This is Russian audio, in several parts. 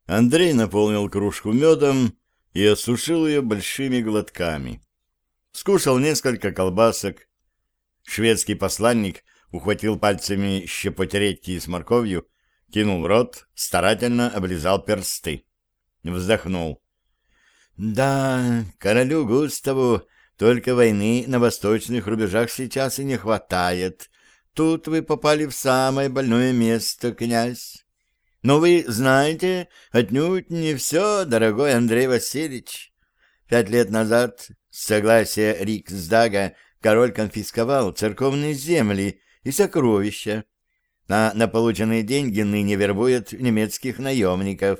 Андрей наполнил кружку медом и осушил ее большими глотками. Скушал несколько колбасок. Шведский посланник ухватил пальцами щепоть редьки с морковью, кинул в рот, старательно облизал персты. Вздохнул. «Да, королю Густаву только войны на восточных рубежах сейчас и не хватает. Тут вы попали в самое больное место, князь. Но вы знаете, отнюдь не все, дорогой Андрей Васильевич. 5 лет назад, с согласия Риксдага, король конфисковал церковные земли и сокровища, а на полученные деньги ныне вербует немецких наемников.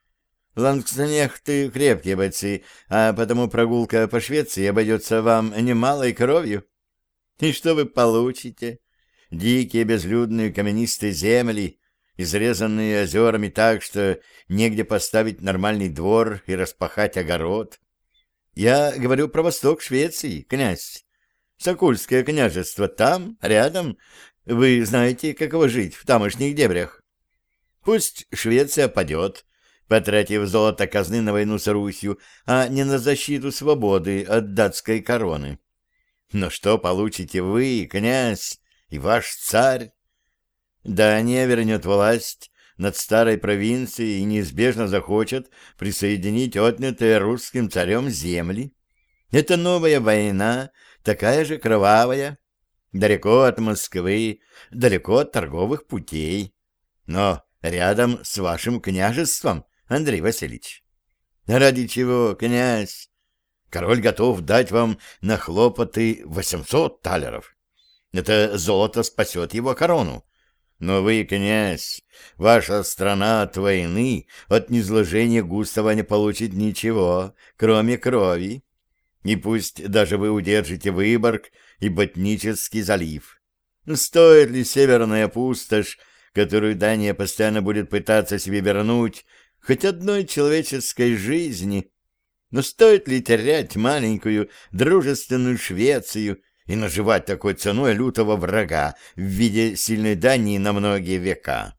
Лангскнехты крепкие бойцы, а потому прогулка по Швеции обойдется вам немалой кровью. И что вы получите? Дикие безлюдные каменистые земли, изрезанные озерами так, что негде поставить нормальный двор и распахать огород. Я говорю про восток Швеции, князь. Сокульское княжество там, рядом. Вы знаете, каково жить в тамошних дебрях. Пусть Швеция падет, потратив золото казны на войну с Русью, а не на защиту свободы от датской короны. Но что получите вы, князь, и ваш царь? Дания вернет власть над старой провинцией и неизбежно захочет присоединить отнятые русским царем земли. Это новая война, такая же кровавая, далеко от Москвы, далеко от торговых путей, но рядом с вашим княжеством, Андрей Васильевич. Ради чего, князь? Король готов дать вам на хлопоты 800 талеров. Это золото спасет его корону. Но вы, князь, ваша страна от войны, от низложения Густава не получит ничего, кроме крови. И пусть даже вы удержите Выборг и Ботнический залив. Стоит ли северная пустошь, которую Дания постоянно будет пытаться себе вернуть, хоть одной человеческой жизни? Но стоит ли терять маленькую дружественную Швецию и наживать такой ценой лютого врага в виде сильной Дании на многие века?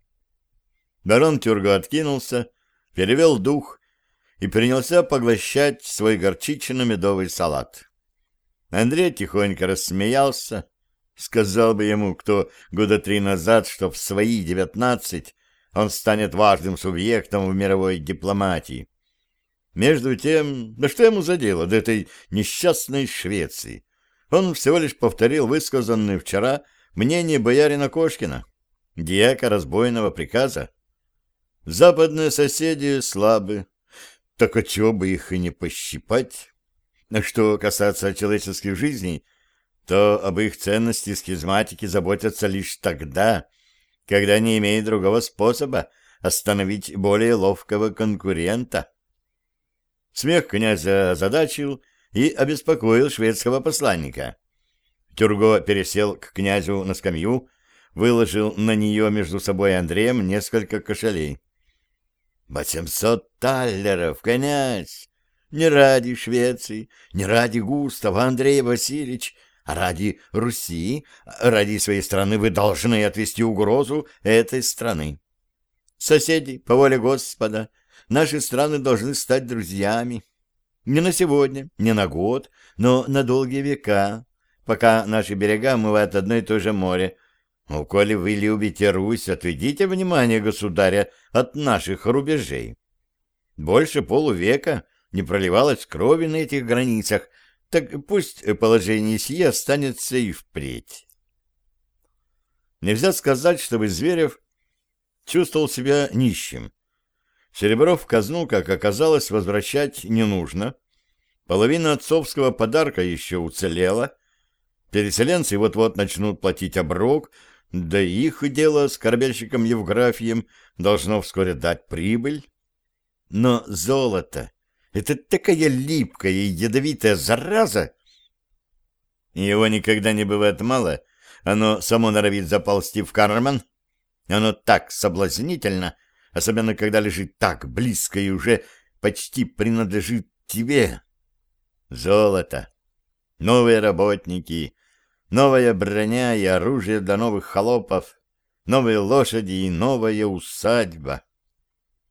Барон Тюрго откинулся, перевел дух и принялся поглощать свой горчично-медовый салат. Андрей тихонько рассмеялся. Сказал бы ему кто года 3 назад, что в свои 19 он станет важным субъектом в мировой дипломатии. Между тем, да что ему за дело до этой несчастной Швеции? Он всего лишь повторил высказанное вчера мнение боярина Кошкина, дьяка разбойного приказа. Западные соседи слабы, так отчего бы их и не пощипать? А что касается человеческих жизней, то об их ценности схизматики заботятся лишь тогда, когда не имеют другого способа остановить более ловкого конкурента. Смех князя озадачил и обеспокоил шведского посланника. Тюрго пересел к князю на скамью, выложил на нее между собой и Андреем несколько кошелей. 800 таллеров, князь! Не ради Швеции, не ради Густава, Андрей Васильевич, а ради Руси, ради своей страны вы должны отвести угрозу этой страны. Соседи, по воле Господа, наши страны должны стать друзьями. Не на сегодня, не на год, но на долгие века, пока наши берега омывают одно и то же море. Ну, коли вы любите Русь, отведите внимание государя от наших рубежей. Больше полувека не проливалось крови на этих границах, так пусть положение сие останется и впредь. Нельзя сказать, чтобы Зверев чувствовал себя нищим. Серебро в казну, как оказалось, возвращать не нужно. Половина отцовского подарка еще уцелела. Переселенцы вот-вот начнут платить оброк, да и их дело с корабельщиком Евграфием должно вскоре дать прибыль. Но золото — это такая липкая и ядовитая зараза. Его никогда не бывает мало, оно само норовит заползти в карман. Оно так соблазнительно, особенно когда лежит так близко и уже почти принадлежит тебе. Золото, новые работники, новая броня и оружие для новых холопов, новые лошади и новая усадьба.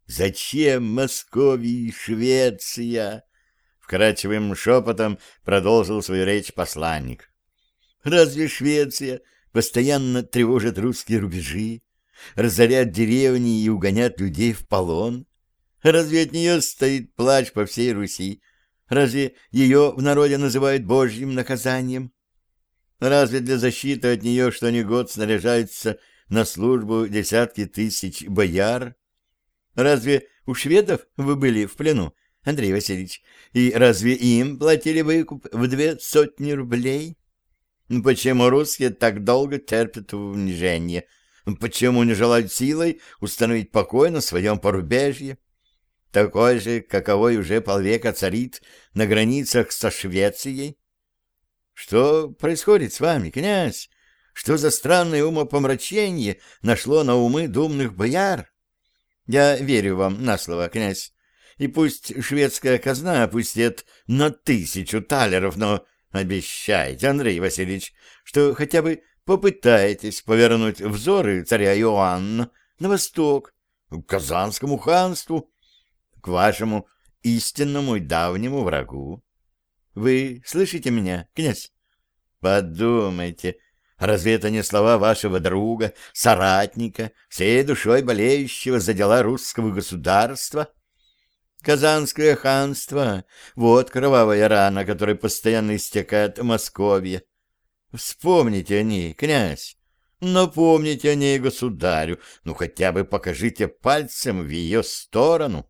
Зачем Московии Швеция? Вкрадчивым шепотом продолжил свою речь посланник. Разве Швеция постоянно тревожит русские рубежи, разорят деревни и угонят людей в полон? Разве от нее стоит плач по всей Руси? Разве ее в народе называют Божьим наказанием? Разве для защиты от нее что ни год снаряжаются на службу десятки тысяч бояр? Разве у шведов вы были в плену, Андрей Васильевич, и разве им платили выкуп в 200 рублей? Почему русские так долго терпят унижение? Почему не желают силой установить покой на своем порубежье? Такой же, каковой уже полвека царит на границах со Швецией? Что происходит с вами, князь? Что за странное умопомрачение нашло на умы думных бояр? Я верю вам на слово, князь, и пусть шведская казна опустит на 1000 талеров, но обещайте, Андрей Васильевич, что хотя бы попытаетесь повернуть взоры царя Иоанна на восток, к Казанскому ханству, к вашему истинному и давнему врагу. Вы слышите меня, князь? Подумайте, разве это не слова вашего друга, соратника, всей душой болеющего за дела русского государства? Казанское ханство — вот кровавая рана, которой постоянно истекает Московье. Вспомните о ней, князь, напомните о ней государю, ну хотя бы покажите пальцем в ее сторону.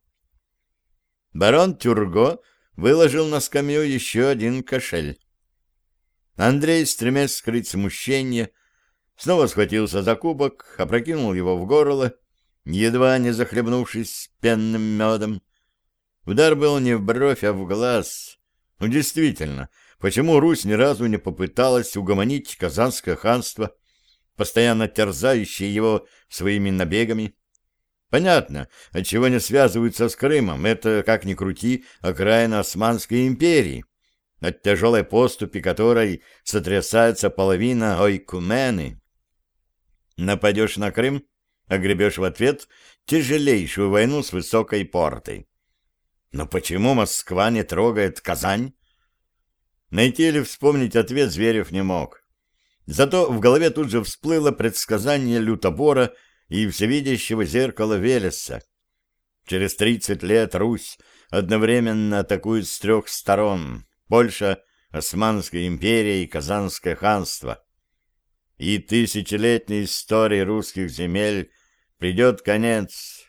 Барон Тюрго выложил на скамью еще один кошель. Андрей, стремясь скрыть смущение, снова схватился за кубок, опрокинул его в горло, едва не захлебнувшись пенным медом. Удар был не в бровь, а в глаз. Ну, действительно, почему Русь ни разу не попыталась угомонить Казанское ханство, постоянно терзающее его своими набегами? Понятно, отчего не связываются с Крымом. Это, как ни крути, окраина Османской империи, от тяжелой поступи которой сотрясается половина Ойкумены. Нападешь на Крым, огребешь в ответ тяжелейшую войну с высокой портой. Но почему Москва не трогает Казань? Найти или вспомнить ответ Зверев не мог. Зато в голове тут же всплыло предсказание лютобора и всевидящего зеркала Велеса. Через 30 лет Русь одновременно атакует с 3 сторон: Польша, Османская империя и Казанское ханство. И тысячелетней истории русских земель придет конец.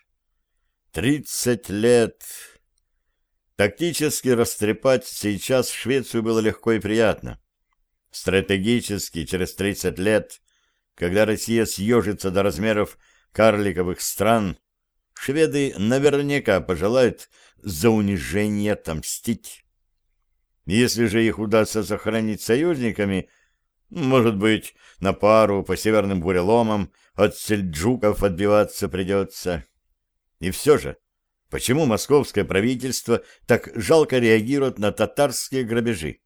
30 лет... Тактически растрепать сейчас Швецию было легко и приятно. Стратегически через 30 лет, когда Россия съежится до размеров карликовых стран, шведы наверняка пожелают за унижение отомстить. Если же их удастся сохранить союзниками, может быть, на пару по северным буреломам от сельджуков отбиваться придется. И все же, почему московское правительство так жалко реагирует на татарские грабежи?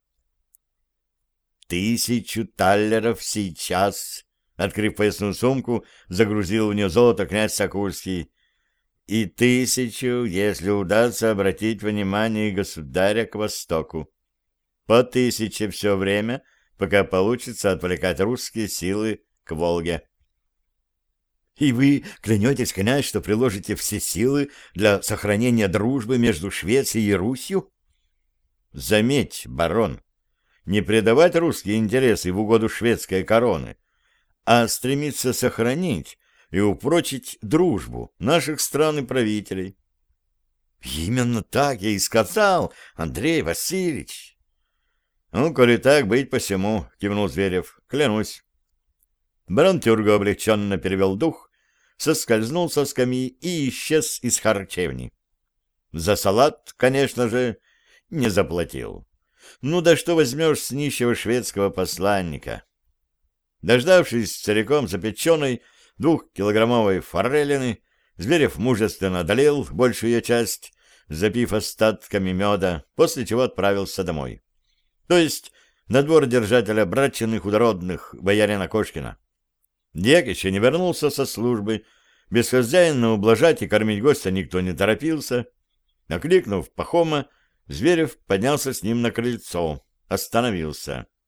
1000 таллеров сейчас, открыв поясную сумку, загрузил в нее золото князь Сокульский, и 1000, если удастся обратить внимание государя к востоку. По 1000 все время, пока получится отвлекать русские силы к Волге. И вы клянетесь, князь, что приложите все силы для сохранения дружбы между Швецией и Русью? Заметь, барон, не предавать русские интересы в угоду шведской короны, а стремиться сохранить и упрочить дружбу наших стран и правителей. Именно так я и сказал, Андрей Васильевич. Ну, коли так, быть посему, кивнул Зверев, клянусь. Барон Тюрго облегченно перевел дух, соскользнул со скамьи и исчез из харчевни. За салат, конечно же, не заплатил. Ну да что возьмешь с нищего шведского посланника? Дождавшись целиком запеченной 2-килограммовой форелины, Зверев мужественно одолел большую ее часть, запив остатками меда, после чего отправился домой. То есть на двор держателя братчиных худородных боярина Кошкина. Дьяк еще не вернулся со службы, Бесхозяинно ублажать и кормить гостя никто не торопился. Окликнув Пахома, Зверев поднялся с ним на крыльцо, остановился.